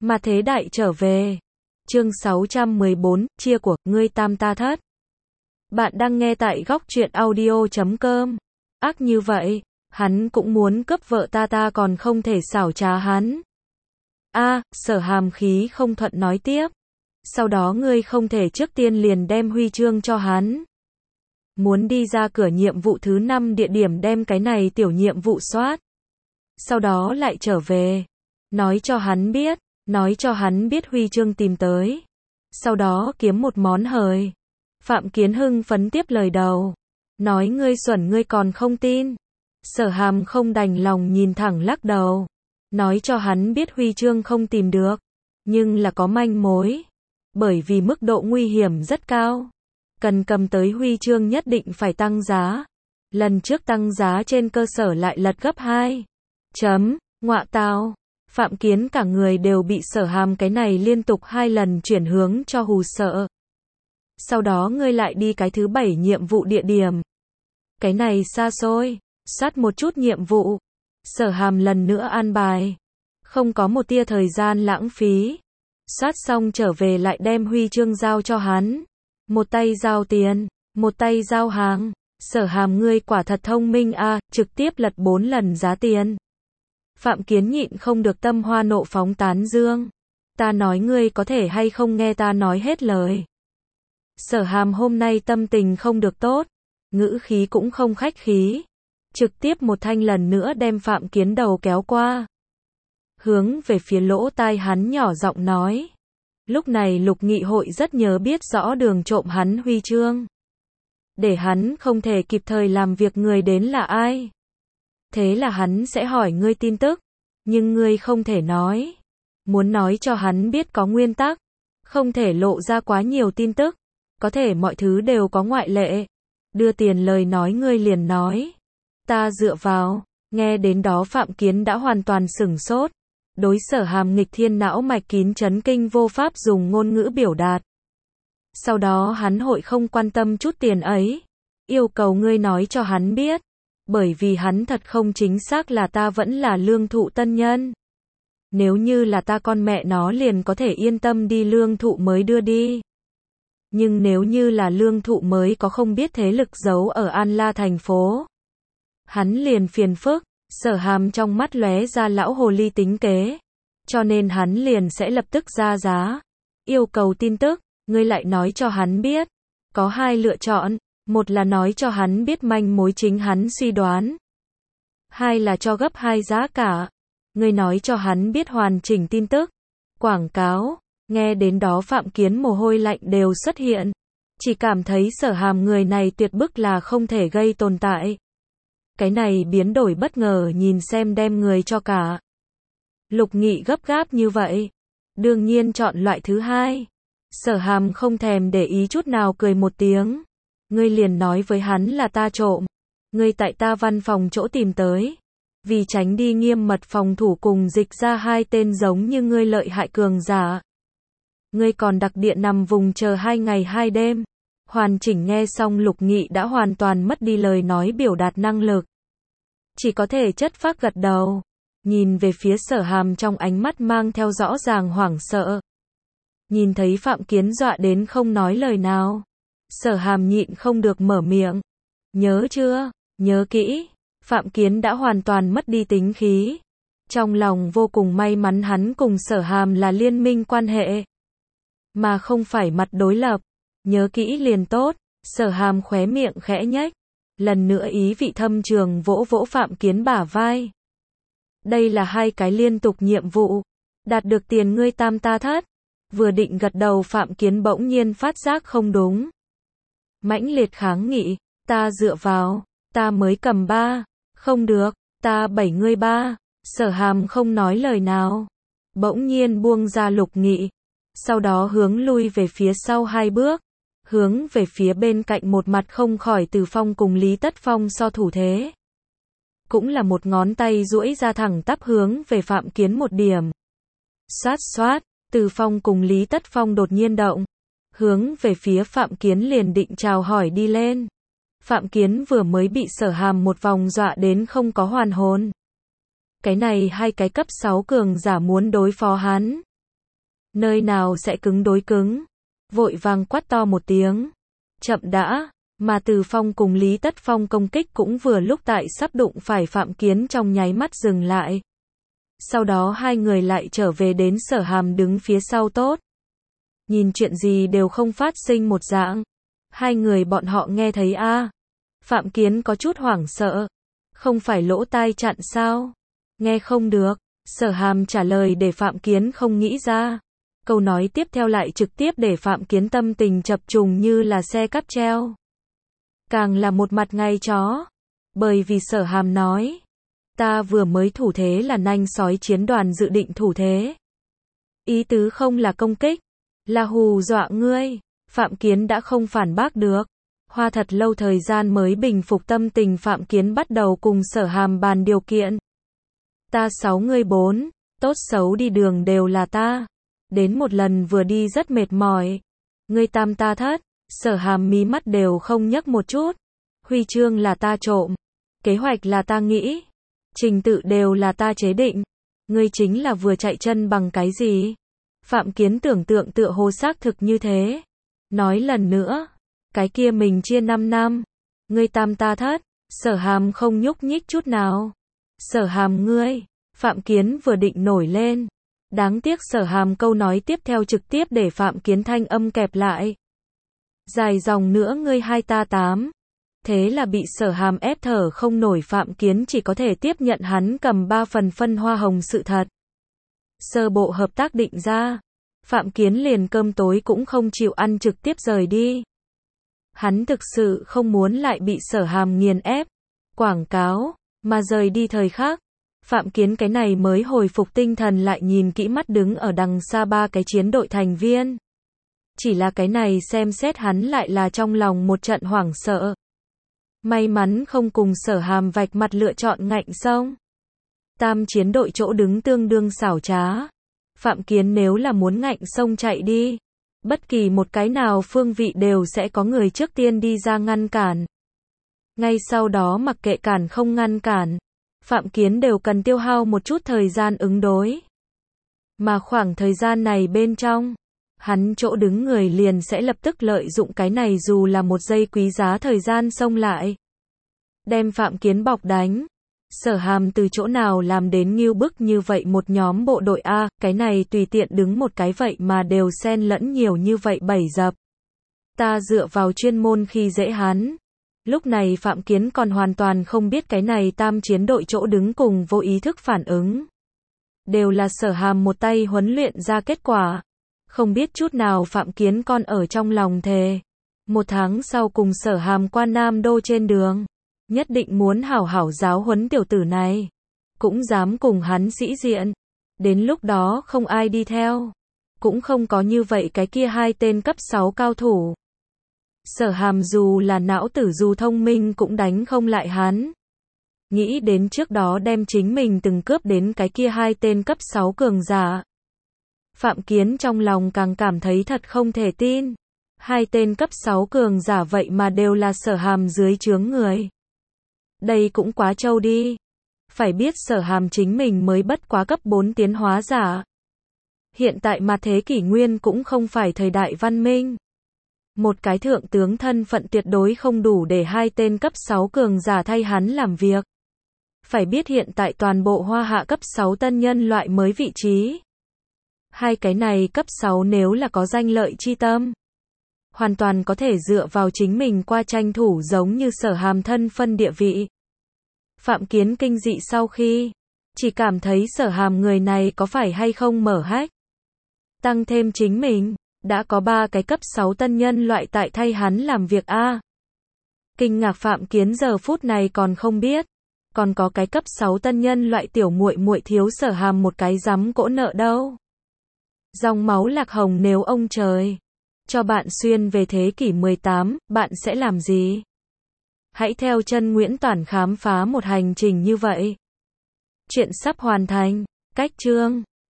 Mà thế đại trở về. Chương 614, chia của, ngươi tam ta thất. Bạn đang nghe tại góc truyện audio.com. Ác như vậy, hắn cũng muốn cướp vợ ta còn không thể xảo trá hắn. Sở Hàm khí không thuận nói tiếp. Sau đó ngươi không thể trước tiên liền đem huy chương cho hắn. Muốn đi ra cửa nhiệm vụ thứ 5 địa điểm đem cái này tiểu nhiệm vụ soát. Sau đó lại trở về. Nói cho hắn biết huy chương tìm tới. Sau đó kiếm một món hời. Phạm Kiến hưng phấn tiếp lời đầu. Nói ngươi xuẩn ngươi còn không tin. Sở Hàm không đành lòng nhìn thẳng lắc đầu. Nói cho hắn biết huy chương không tìm được. Nhưng là có manh mối. Bởi vì mức độ nguy hiểm rất cao. Cần cầm tới huy chương nhất định phải tăng giá. Lần trước tăng giá trên cơ sở lại lật gấp 2. Ngọa tào. Phạm Kiến cả người đều bị Sở Hàm cái này liên tục 2 lần chuyển hướng cho hù sợ. Sau đó ngươi lại đi cái thứ 7 nhiệm vụ địa điểm. Cái này xa xôi, soát một chút nhiệm vụ. Sở Hàm lần nữa an bài. Không có một tia thời gian lãng phí. Soát xong trở về lại đem huy chương giao cho hắn. Một tay giao tiền, một tay giao hàng. Sở Hàm ngươi quả thật thông minh trực tiếp lật 4 lần giá tiền. Phạm Kiến nhịn không được tâm hoa nộ phóng tán dương. Ta nói ngươi có thể hay không nghe ta nói hết lời. Sở Hàm hôm nay tâm tình không được tốt. Ngữ khí cũng không khách khí. Trực tiếp một thanh lần nữa đem Phạm Kiến đầu kéo qua. Hướng về phía lỗ tai hắn nhỏ giọng nói. Lúc này Lục Nghị hội rất nhớ biết rõ đường trộm hắn huy chương. Để hắn không thể kịp thời làm việc người đến là ai. Thế là hắn sẽ hỏi ngươi tin tức. Nhưng ngươi không thể nói. Muốn nói cho hắn biết có nguyên tắc. Không thể lộ ra quá nhiều tin tức. Có thể mọi thứ đều có ngoại lệ. Đưa tiền lời nói ngươi liền nói. Ta dựa vào. Nghe đến đó Phạm Kiến đã hoàn toàn sửng sốt. Đối Sở Hàm nghịch thiên não mạch kín chấn kinh vô pháp dùng ngôn ngữ biểu đạt. Sau đó hắn hội không quan tâm chút tiền ấy. Yêu cầu ngươi nói cho hắn biết. Bởi vì hắn thật không chính xác là ta vẫn là lương thụ tân nhân. Nếu như là ta con mẹ nó liền có thể yên tâm đi lương thụ mới đưa đi. Nhưng nếu như là lương thụ mới có không biết thế lực giấu ở An La thành phố. Hắn liền phiền phức. Sở Hàm trong mắt lóe ra lão hồ ly tính kế. Cho nên hắn liền sẽ lập tức ra giá. Yêu cầu tin tức, ngươi lại nói cho hắn biết. Có 2 lựa chọn. Một là nói cho hắn biết manh mối chính hắn suy đoán. 2 là cho gấp 2 giá cả. Ngươi nói cho hắn biết hoàn chỉnh tin tức. Quảng cáo. Nghe đến đó Phạm Kiến mồ hôi lạnh đều xuất hiện. Chỉ cảm thấy Sở Hàm người này tuyệt bức là không thể gây tồn tại. Cái này biến đổi bất ngờ nhìn xem đem người cho cả. Lục Nghị gấp gáp như vậy. Đương nhiên chọn loại thứ 2. Sở Hàm không thèm để ý chút nào cười một tiếng. Ngươi liền nói với hắn là ta trộm. Ngươi tại ta văn phòng chỗ tìm tới. Vì tránh đi nghiêm mật phòng thủ cùng dịch ra 2 tên giống như ngươi lợi hại cường giả. Ngươi còn đặc địa nằm vùng chờ 2 ngày 2 đêm. Hoàn chỉnh nghe xong Lục Nghị đã hoàn toàn mất đi lời nói biểu đạt năng lực. Chỉ có thể chất phác gật đầu. Nhìn về phía Sở Hàm trong ánh mắt mang theo rõ ràng hoảng sợ. Nhìn thấy Phạm Kiến dọa đến không nói lời nào. Sở Hàm nhịn không được mở miệng. Nhớ chưa? Nhớ kỹ. Phạm Kiến đã hoàn toàn mất đi tính khí. Trong lòng vô cùng may mắn hắn cùng Sở Hàm là liên minh quan hệ. Mà không phải mặt đối lập. Nhớ kỹ liền tốt. Sở Hàm khóe miệng khẽ nhếch. Lần nữa ý vị thâm trường vỗ vỗ Phạm Kiến bả vai. Đây là 2 cái liên tục nhiệm vụ. Đạt được tiền ngươi tam ta thất. Vừa định gật đầu Phạm Kiến bỗng nhiên phát giác không đúng. Mãnh liệt kháng nghị. Ta dựa vào. Ta mới cầm 3. Không được. Ta 7 ngươi 3. Sở Hàm không nói lời nào. Bỗng nhiên buông ra Lục Nghị. Sau đó hướng lui về phía sau 2 bước. Hướng về phía bên cạnh một mặt không khỏi Từ Phong cùng Lý Tất Phong so thủ thế. Cũng là một ngón tay duỗi ra thẳng tắp hướng về Phạm Kiến một điểm. Xoát xoát, Từ Phong cùng Lý Tất Phong đột nhiên động. Hướng về phía Phạm Kiến liền định chào hỏi đi lên. Phạm Kiến vừa mới bị Sở Hàm một vòng dọa đến không có hoàn hồn. Cái này 2 cái cấp 6 cường giả muốn đối phó hắn. Nơi nào sẽ cứng đối cứng. Vội vàng quát to một tiếng. Chậm đã, mà Từ Phong cùng Lý Tất Phong công kích cũng vừa lúc tại sắp đụng phải Phạm Kiến trong nháy mắt dừng lại. Sau đó hai người lại trở về đến Sở Hàm đứng phía sau tốt. Nhìn chuyện gì đều không phát sinh một dạng. Hai người bọn họ nghe thấy a. Phạm Kiến có chút hoảng sợ. Không phải lỗ tai chặn sao? Nghe không được. Sở Hàm trả lời để Phạm Kiến không nghĩ ra. Câu nói tiếp theo lại trực tiếp để Phạm Kiến tâm tình chập trùng như là xe cáp treo. Càng là một mặt ngay chó. Bởi vì Sở Hàm nói. Ta vừa mới thủ thế là nanh sói chiến đoàn dự định thủ thế. Ý tứ không là công kích. Là hù dọa ngươi. Phạm Kiến đã không phản bác được. Hoa thật lâu thời gian mới bình phục tâm tình, Phạm Kiến bắt đầu cùng Sở Hàm bàn điều kiện. Ta 6 ngươi 4, tốt xấu đi đường đều là ta. Đến một lần vừa đi rất mệt mỏi. Ngươi tam ta thất. Sở Hàm mí mắt đều không nhấc một chút. Huy chương là ta trộm. Kế hoạch là ta nghĩ. Trình tự đều là ta chế định. Ngươi chính là vừa chạy chân bằng cái gì? Phạm Kiến tưởng tượng tựa hồ xác thực như thế. Nói lần nữa. Cái kia mình chia 5 năm. Ngươi tam ta thất. Sở Hàm không nhúc nhích chút nào. Sở Hàm ngươi. Phạm Kiến vừa định nổi lên. Đáng tiếc Sở Hàm câu nói tiếp theo trực tiếp để Phạm Kiến thanh âm kẹp lại. Dài dòng nữa ngươi 2 ta 8. Thế là bị Sở Hàm ép thở không nổi, Phạm Kiến chỉ có thể tiếp nhận hắn cầm 3 phần phân hoa hồng sự thật. Sơ bộ hợp tác định ra. Phạm Kiến liền cơm tối cũng không chịu ăn trực tiếp rời đi. Hắn thực sự không muốn lại bị Sở Hàm nghiền ép. Quảng cáo, mà rời đi thời khắc. Phạm Kiến cái này mới hồi phục tinh thần lại nhìn kỹ mắt đứng ở đằng xa 3 cái chiến đội thành viên. Chỉ là cái này xem xét hắn lại là trong lòng một trận hoảng sợ. May mắn không cùng Sở Hàm vạch mặt lựa chọn ngạnh sông. Tam chiến đội chỗ đứng tương đương xảo trá. Phạm Kiến nếu là muốn ngạnh sông chạy đi, bất kỳ một cái nào phương vị đều sẽ có người trước tiên đi ra ngăn cản. Ngay sau đó mặc kệ cản không ngăn cản, Phạm Kiến đều cần tiêu hao một chút thời gian ứng đối. Mà khoảng thời gian này bên trong, hắn chỗ đứng người liền sẽ lập tức lợi dụng cái này dù là một giây quý giá thời gian xông lại. Đem Phạm Kiến bọc đánh. Sở Hàm từ chỗ nào làm đến nghiêu bức như vậy một nhóm bộ đội A, cái này tùy tiện đứng một cái vậy mà đều xen lẫn nhiều như vậy 7 dập. Ta dựa vào chuyên môn khi dễ hắn. Lúc này Phạm Kiến còn hoàn toàn không biết cái này tam chiến đội chỗ đứng cùng vô ý thức phản ứng. Đều là Sở Hàm một tay huấn luyện ra kết quả. Không biết chút nào Phạm Kiến còn ở trong lòng thề. 1 tháng sau cùng Sở Hàm qua Nam Đô trên đường. Nhất định muốn hảo hảo giáo huấn tiểu tử này. Cũng dám cùng hắn sĩ diện. Đến lúc đó không ai đi theo. Cũng không có như vậy cái kia 2 tên cấp 6 cao thủ. Sở Hàm dù là não tử dù thông minh cũng đánh không lại hắn. Nghĩ đến trước đó đem chính mình từng cướp đến cái kia 2 tên cấp 6 cường giả. Phạm Kiến trong lòng càng cảm thấy thật không thể tin. 2 tên cấp 6 cường giả vậy mà đều là Sở Hàm dưới trướng người. Đây cũng quá trâu đi. Phải biết Sở Hàm chính mình mới bất quá cấp 4 tiến hóa giả. Hiện tại mà thế kỷ nguyên cũng không phải thời đại văn minh. Một cái thượng tướng thân phận tuyệt đối không đủ để 2 tên cấp 6 cường giả thay hắn làm việc. Phải biết hiện tại toàn bộ Hoa Hạ cấp 6 tân nhân loại mới vị trí. 2 cái này cấp 6 nếu là có danh lợi chi tâm, hoàn toàn có thể dựa vào chính mình qua tranh thủ giống như Sở Hàm thân phân địa vị. Phạm Kiến kinh dị sau khi, chỉ cảm thấy Sở Hàm người này có phải hay không mở hách. Tăng thêm chính mình, đã có 3 cái cấp 6 tân nhân loại tại thay hắn làm việc a. Kinh ngạc Phạm Kiến giờ phút này còn không biết, còn có cái cấp 6 tân nhân loại tiểu muội muội thiếu Sở Hàm một cái rắm cỗ nợ đâu. Dòng máu lạc hồng nếu ông trời cho bạn xuyên về thế kỷ 18, bạn sẽ làm gì? Hãy theo chân Nguyễn Toản khám phá một hành trình như vậy. Chuyện sắp hoàn thành. Cách chương